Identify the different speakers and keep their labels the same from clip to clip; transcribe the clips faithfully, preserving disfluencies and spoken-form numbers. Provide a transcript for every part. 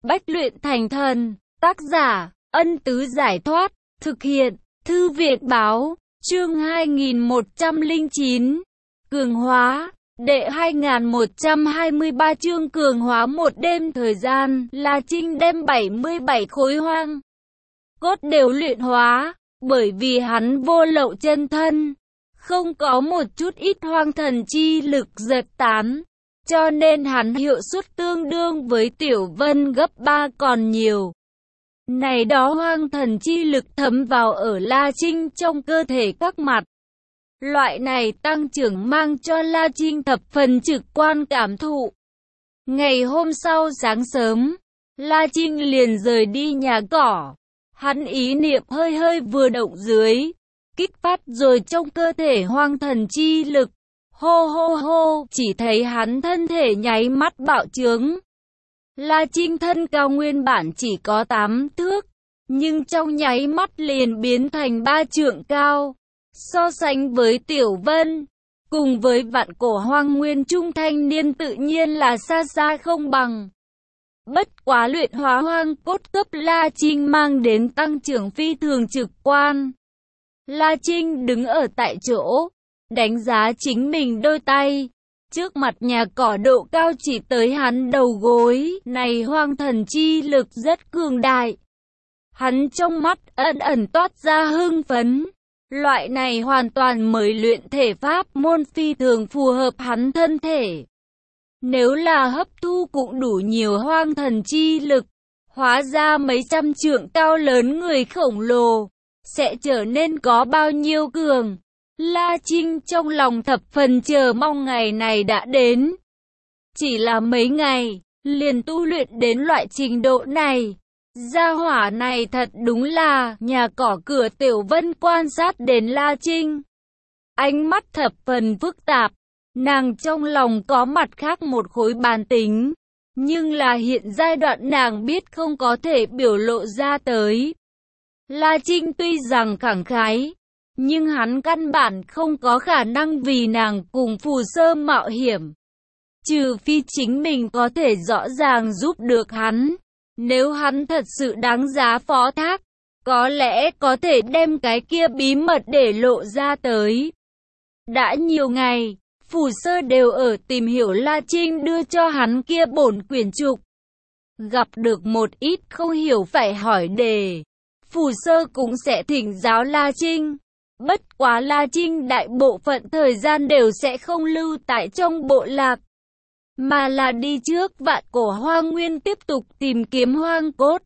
Speaker 1: Bách luyện thành thần. Tác giả, Ân Tứ Giải Thoát. Thực hiện, Thư Viện Báo. Chương hai nghìn một trăm lẻ chín. Cường hóa. Đệ hai nghìn một trăm hai mươi ba chương cường hóa. Một đêm thời gian, La Trinh đem bảy mươi bảy khối hoang cốt đều luyện hóa, bởi vì hắn vô lậu chân thân, không có một chút ít hoang thần chi lực giật tán, cho nên hắn hiệu suất tương đương với Tiểu Vân gấp ba còn nhiều. Này đó hoang thần chi lực thấm vào ở La Trinh trong cơ thể các mặt. Loại này tăng trưởng mang cho La Trinh thập phần trực quan cảm thụ. Ngày hôm sau sáng sớm, La Trinh liền rời đi nhà cỏ. Hắn ý niệm hơi hơi vừa động dưới, kích phát rồi trong cơ thể hoang thần chi lực. Hô hô hô, chỉ thấy hắn thân thể nháy mắt bạo trướng. La Trinh thân cao nguyên bản chỉ có tám thước, nhưng trong nháy mắt liền biến thành ba trượng cao. So sánh với Tiểu Vân, cùng với vạn cổ hoang nguyên trung thanh niên tự nhiên là xa xa không bằng. Bất quá luyện hóa hoang cốt cấp La Trinh mang đến tăng trưởng phi thường trực quan. La Trinh đứng ở tại chỗ, đánh giá chính mình đôi tay. Trước mặt nhà cỏ độ cao chỉ tới hắn đầu gối, này hoang thần chi lực rất cường đại. Hắn trong mắt ẩn ẩn toát ra hưng phấn. Loại này hoàn toàn mới luyện thể pháp môn phi thường phù hợp hắn thân thể. Nếu là hấp thu cũng đủ nhiều hoang thần chi lực, hóa ra mấy trăm trượng cao lớn người khổng lồ, sẽ trở nên có bao nhiêu cường. La Trinh trong lòng thập phần chờ mong ngày này đã đến. Chỉ là mấy ngày, liền tu luyện đến loại trình độ này. Gia hỏa này thật đúng là nhà cỏ cửa Tiểu Vân quan sát đến La Trinh. Ánh mắt thập phần phức tạp, nàng trong lòng có mặt khác một khối bàn tính. Nhưng là hiện giai đoạn nàng biết không có thể biểu lộ ra tới. La Trinh tuy rằng khẳng khái, nhưng hắn căn bản không có khả năng vì nàng cùng Phù Sơ mạo hiểm. Trừ phi chính mình có thể rõ ràng giúp được hắn. Nếu hắn thật sự đáng giá phó thác, có lẽ có thể đem cái kia bí mật để lộ ra tới. Đã nhiều ngày, Phù Sơ đều ở tìm hiểu La Trinh đưa cho hắn kia bổn quyển trục. Gặp được một ít không hiểu phải hỏi đề, Phù Sơ cũng sẽ thỉnh giáo La Trinh. Bất quá La Trinh đại bộ phận thời gian đều sẽ không lưu tại trong bộ lạc, mà là đi trước vạn cổ hoang nguyên tiếp tục tìm kiếm hoang cốt.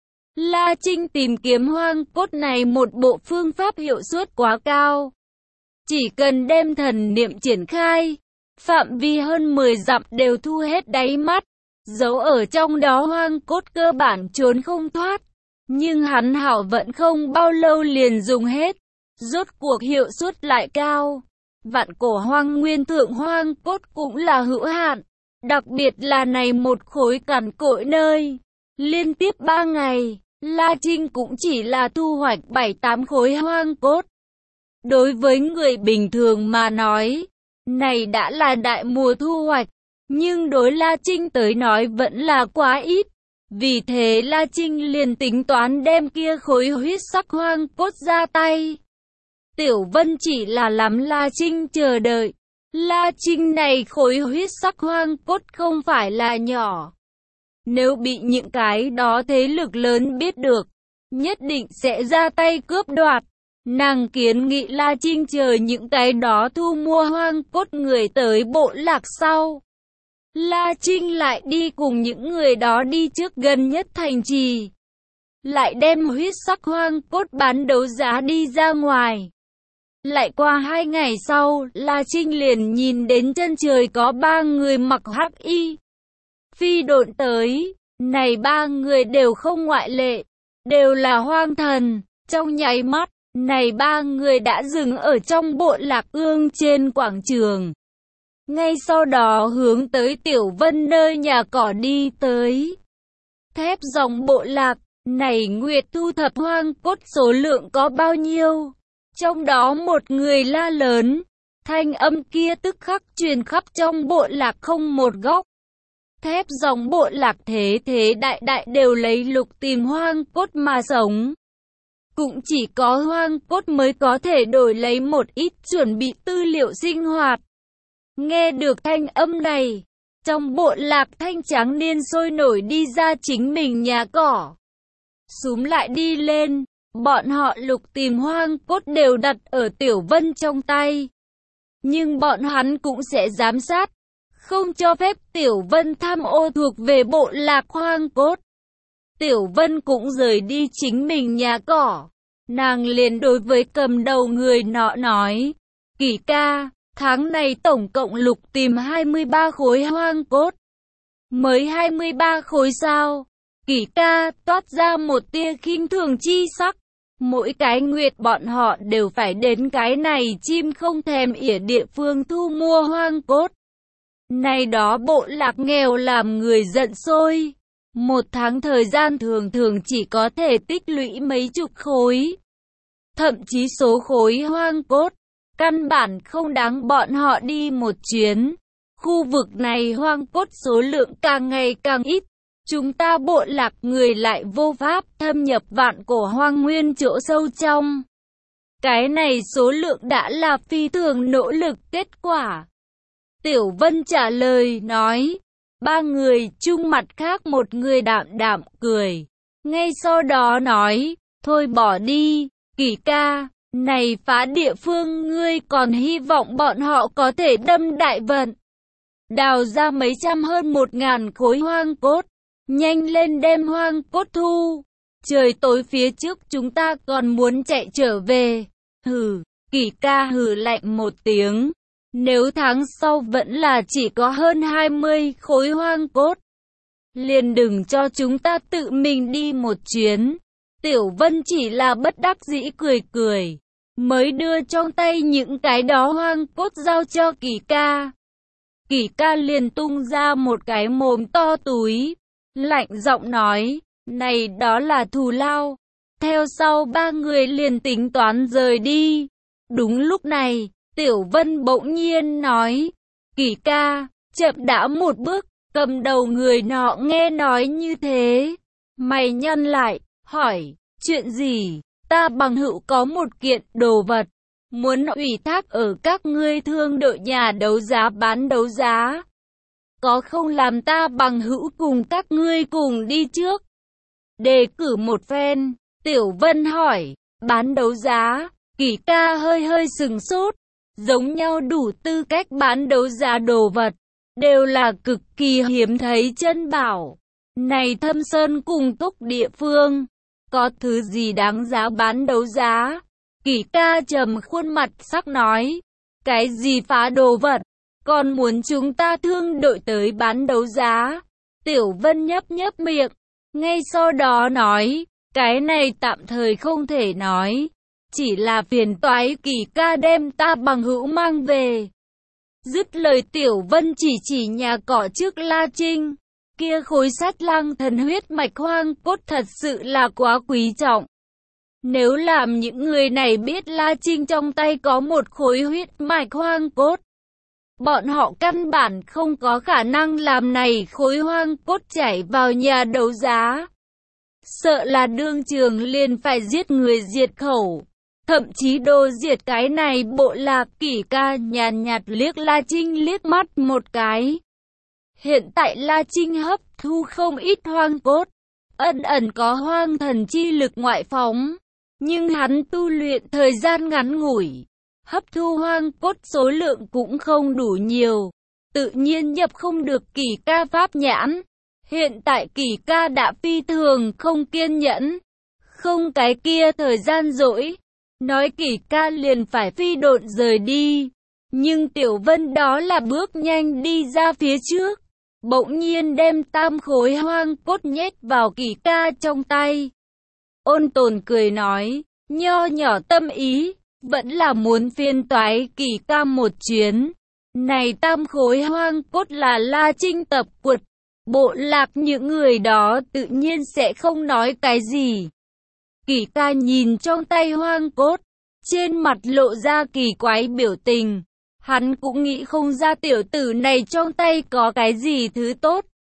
Speaker 1: La Trinh tìm kiếm hoang cốt này một bộ phương pháp hiệu suất quá cao. Chỉ cần đem thần niệm triển khai, phạm vi hơn mười dặm đều thu hết đáy mắt, giấu ở trong đó hoang cốt cơ bản trốn không thoát. Nhưng hắn hảo vận không bao lâu liền dùng hết, rốt cuộc hiệu suất lại cao. Vạn cổ hoang nguyên thượng hoang cốt cũng là hữu hạn. Đặc biệt là này một khối cằn cỗi nơi. Liên tiếp ba ngày, La Trinh cũng chỉ là thu hoạch bảy tám khối hoang cốt. Đối với người bình thường mà nói, này đã là đại mùa thu hoạch. Nhưng đối La Trinh tới nói vẫn là quá ít. Vì thế La Trinh liền tính toán đem kia khối huyết sắc hoang cốt ra tay. Tiểu Vân chỉ là lắm La Trinh chờ đợi. La Trinh này khối huyết sắc hoang cốt không phải là nhỏ. Nếu bị những cái đó thế lực lớn biết được, nhất định sẽ ra tay cướp đoạt. Nàng kiến nghị La Trinh chờ những cái đó thu mua hoang cốt người tới bộ lạc sau. La Trinh lại đi cùng những người đó đi trước gần nhất thành trì. Lại đem huyết sắc hoang cốt bán đấu giá đi ra ngoài. Lại qua hai ngày sau, La Trinh liền nhìn đến chân trời có ba người mặc hắc y phi độn tới. Này ba người đều không ngoại lệ, đều là hoang thần. Trong nháy mắt, này ba người đã dừng ở trong bộ lạc ương trên quảng trường. Ngay sau đó hướng tới Tiểu Vân nơi nhà cỏ đi tới. Thép dòng bộ lạc, này Nguyệt thu thập hoang cốt số lượng có bao nhiêu? Trong đó một người la lớn, thanh âm kia tức khắc truyền khắp trong bộ lạc không một góc. thép dòng bộ lạc thế thế đại đại đều lấy lục tìm hoang cốt mà sống. Cũng chỉ có hoang cốt mới có thể đổi lấy một ít chuẩn bị tư liệu sinh hoạt. Nghe được thanh âm này, trong bộ lạc thanh tráng niên sôi nổi đi ra chính mình nhà cỏ. Súm lại đi lên, bọn họ lục tìm hoang cốt đều đặt ở Tiểu Vân trong tay. Nhưng bọn hắn cũng sẽ giám sát, không cho phép Tiểu Vân tham ô thuộc về bộ lạc hoang cốt. Tiểu Vân cũng rời đi chính mình nhà cỏ. Nàng liền đối với cầm đầu người nọ nói, Kỷ ca, tháng này tổng cộng lục tìm hai mươi ba khối hoang cốt. Mới hai mươi ba khối sao? Kỷ ca toát ra một tia khinh thường chi sắc. Mỗi cái nguyệt bọn họ đều phải đến cái này chim không thèm ỉa địa phương thu mua hoang cốt. Này đó bộ lạc nghèo làm người giận sôi. Một tháng thời gian thường thường chỉ có thể tích lũy mấy chục khối. Thậm chí số khối hoang cốt, căn bản không đáng bọn họ đi một chuyến. Khu vực này hoang cốt số lượng càng ngày càng ít. Chúng ta bộ lạc người lại vô pháp thâm nhập vạn cổ hoang nguyên chỗ sâu trong. Cái này số lượng đã là phi thường nỗ lực kết quả. Tiểu Vân trả lời nói, ba người chung mặt khác một người đạm đạm cười. Ngay sau đó nói, thôi bỏ đi, Kỷ ca, này phá địa phương ngươi còn hy vọng bọn họ có thể đâm đại vận. Đào ra mấy trăm hơn một ngàn khối hoang cốt. Nhanh lên đem hoang cốt thu. Trời tối phía trước chúng ta còn muốn chạy trở về. Hừ, Kỷ ca hừ lạnh một tiếng. Nếu tháng sau vẫn là chỉ có hơn hai mươi khối hoang cốt, liền đừng cho chúng ta tự mình đi một chuyến. Tiểu Vân chỉ là bất đắc dĩ cười cười, mới đưa trong tay những cái đó hoang cốt giao cho Kỷ ca. Kỷ ca liền tung ra một cái mồm to túi, lạnh giọng nói, này đó là thù lao. Theo sau ba người liền tính toán rời đi. Đúng lúc này, Tiểu Vân bỗng nhiên nói, Kỷ ca, chậm đã một bước. Cầm đầu người nọ nghe nói như thế, mày nhăn lại, hỏi, chuyện gì? Ta bằng hữu có một kiện đồ vật, muốn ủy thác ở các ngươi thương đội nhà đấu giá bán đấu giá. Có không làm ta bằng hữu cùng các ngươi cùng đi trước? Đề cử một phen. Tiểu Vân hỏi, bán đấu giá? Kỷ ca hơi hơi sừng sốt. Giống nhau đủ tư cách bán đấu giá đồ vật, đều là cực kỳ hiếm thấy chân bảo. Này Thâm Sơn cùng túc địa phương, có thứ gì đáng giá bán đấu giá? Kỷ ca trầm khuôn mặt sắc nói, cái gì phá đồ vật, còn muốn chúng ta thương đội tới bán đấu giá? Tiểu Vân nhấp nhấp miệng, ngay sau đó nói, cái này tạm thời không thể nói, chỉ là phiền toái Kỷ ca đem ta bằng hữu mang về. Dứt lời Tiểu Vân chỉ chỉ nhà cỏ trước La Trinh, kia khối sát lang thần huyết mạch hoang cốt thật sự là quá quý trọng. Nếu làm những người này biết La Trinh trong tay có một khối huyết mạch hoang cốt, bọn họ căn bản không có khả năng làm này khối hoang cốt chảy vào nhà đấu giá. Sợ là đương trường liền phải giết người diệt khẩu. Thậm chí đồ diệt cái này bộ lạc. Kỷ ca nhàn nhạt liếc La Trinh liếc mắt một cái. Hiện tại La Trinh hấp thu không ít hoang cốt, ẩn ẩn có hoang thần chi lực ngoại phóng, nhưng hắn tu luyện thời gian ngắn ngủi, hấp thu hoang cốt số lượng cũng không đủ nhiều, tự nhiên nhập không được Kỷ ca pháp nhãn. Hiện tại Kỷ ca đã phi thường không kiên nhẫn, không cái kia thời gian rỗi, nói Kỷ ca liền phải phi độn rời đi. Nhưng Tiểu Vân đó là bước nhanh đi ra phía trước, bỗng nhiên đem tam khối hoang cốt nhét vào Kỷ ca trong tay. Ôn Tồn cười nói, nho nhỏ tâm ý, vẫn là muốn phiên toái Kỷ ca một chuyến. Này tam khối hoang cốt là La Trinh tập quật, bộ lạc những người đó tự nhiên sẽ không nói cái gì. Kỷ ca nhìn trong tay hoang cốt, trên mặt lộ ra kỳ quái biểu tình. Hắn cũng nghĩ không ra tiểu tử này trong tay có cái gì thứ tốt.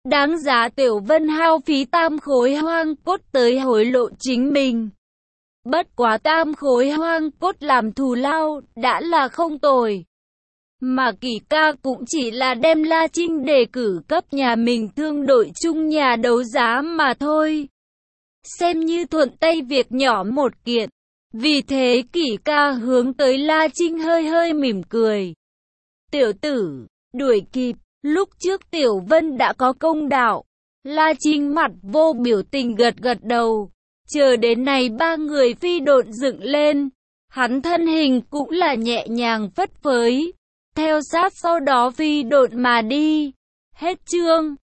Speaker 1: đáng giá Tiểu Vân hao phí tam khối hoang cốt tới hối lộ chính mình. Bất quá tam khối hoang cốt làm thù lao, đã là không tồi. Mà Kỷ ca cũng chỉ là đem La Trinh đề cử cấp nhà mình thương đội chung nhà đấu giá mà thôi. Xem như thuận tay việc nhỏ một kiện. Vì thế Kỷ ca hướng tới La Trinh hơi hơi mỉm cười. Tiểu tử, đuổi kịp, lúc trước Tiểu Vân đã có công đạo. La Trinh mặt vô biểu tình gật gật đầu. Chờ đến này ba người phi độn dựng lên. Hắn thân hình cũng là nhẹ nhàng phất phới. Theo sát sau đó phi độn mà đi. Hết chương.